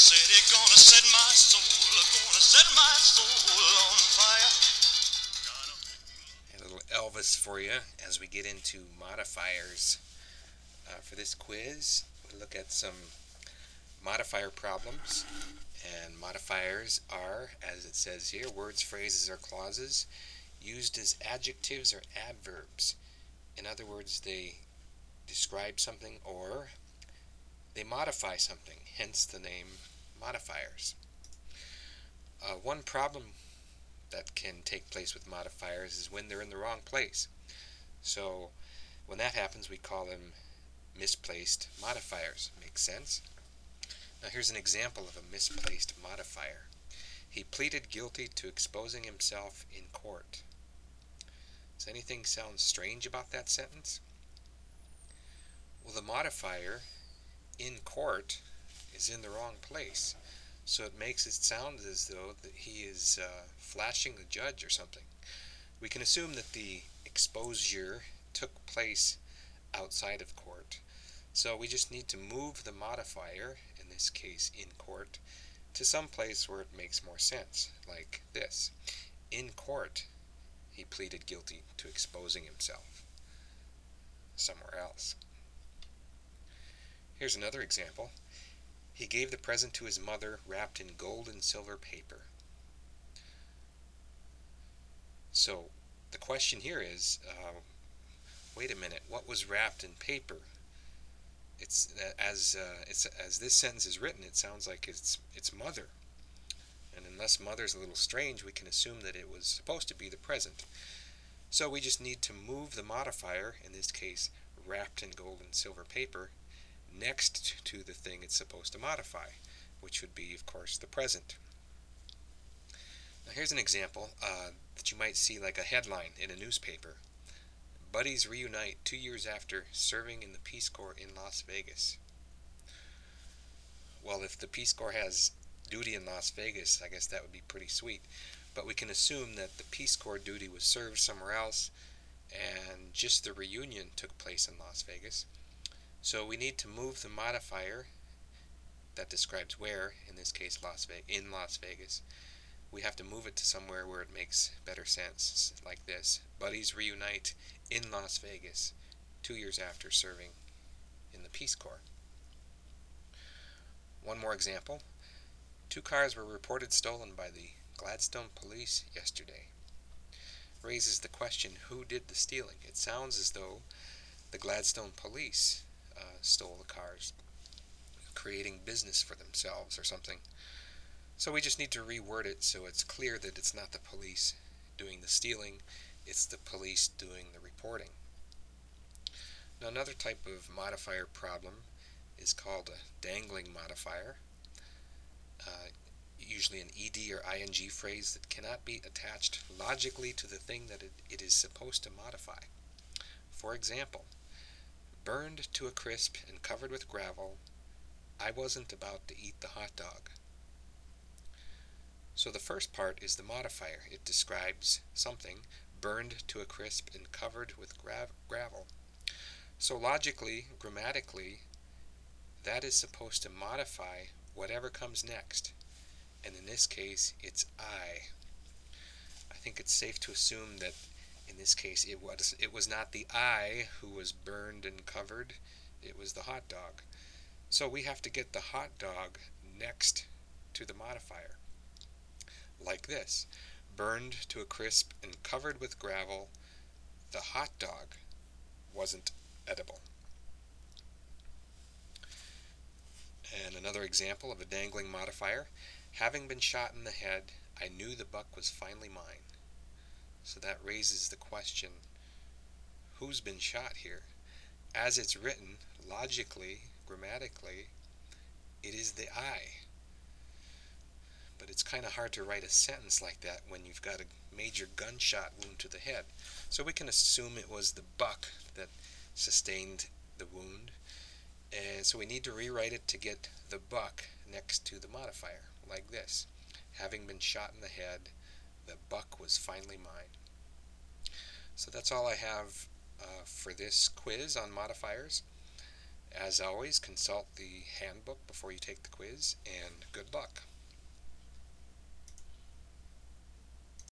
said he gonna set my soul on fire. A little Elvis for you as we get into modifiers. For this quiz, we look at some modifier problems. And modifiers are, as it says here, words, phrases, or clauses used as adjectives or adverbs. In other words, they describe something or they modify something, hence the name modifiers. One problem that can take place with modifiers is when they're in the wrong place. So when that happens, we call them misplaced modifiers. Makes sense? Now here's an example of a misplaced modifier. He pleaded guilty to exposing himself in court. Does anything sound strange about that sentence? Well, the modifier in court is in the wrong place. So it makes it sound as though that he is flashing the judge or something. We can assume that the exposure took place outside of court. So we just need to move the modifier, in this case in court, to some place where it makes more sense, like this. In court, he pleaded guilty to exposing himself somewhere else. Here's another example. He gave the present to his mother wrapped in gold and silver paper. So the question here is, wait a minute, what was wrapped in paper? It's as this sentence is written, it sounds like it's mother. And unless mother's a little strange, we can assume that it was supposed to be the present. So we just need to move the modifier, in this case wrapped in gold and silver paper, next to the thing it's supposed to modify, which would be, of course, the present. Now here's an example that you might see like a headline in a newspaper. Buddies reunite 2 years after serving in the Peace Corps in Las Vegas. Well, if the Peace Corps has duty in Las Vegas, I guess that would be pretty sweet. But we can assume that the Peace Corps duty was served somewhere else and just the reunion took place in Las Vegas. So we need to move the modifier that describes where, in this case in Las Vegas. We have to move it to somewhere where it makes better sense, like this. Buddies reunite in Las Vegas 2 years after serving in the Peace Corps. One more example. 2 cars were reported stolen by the Gladstone police yesterday. Raises the question, who did the stealing? It sounds as though the Gladstone police stole the cars, creating business for themselves or something. So we just need to reword it so it's clear that it's not the police doing the stealing, it's the police doing the reporting. Now another type of modifier problem is called a dangling modifier. Usually an ed or ing phrase that cannot be attached logically to the thing that it is supposed to modify. For example, burned to a crisp and covered with gravel, I wasn't about to eat the hot dog. So the first part is the modifier. It describes something burned to a crisp and covered with gravel. So logically, grammatically, that is supposed to modify whatever comes next. And in this case, it's I. I think it's safe to assume that in this case it was not the I who was burned and covered, it was the hot dog. So we have to get the hot dog next to the modifier. Like this. Burned to a crisp and covered with gravel, the hot dog wasn't edible. And another example of a dangling modifier. Having been shot in the head, I knew the buck was finally mine. So that raises the question, who's been shot here? As it's written, logically, grammatically, it is the I. But it's kind of hard to write a sentence like that when you've got a major gunshot wound to the head. So we can assume it was the buck that sustained the wound. And so we need to rewrite it to get the buck next to the modifier, like this. Having been shot in the head, the buck was finally mine. So that's all I have for this quiz on modifiers. As always, consult the handbook before you take the quiz, and good luck.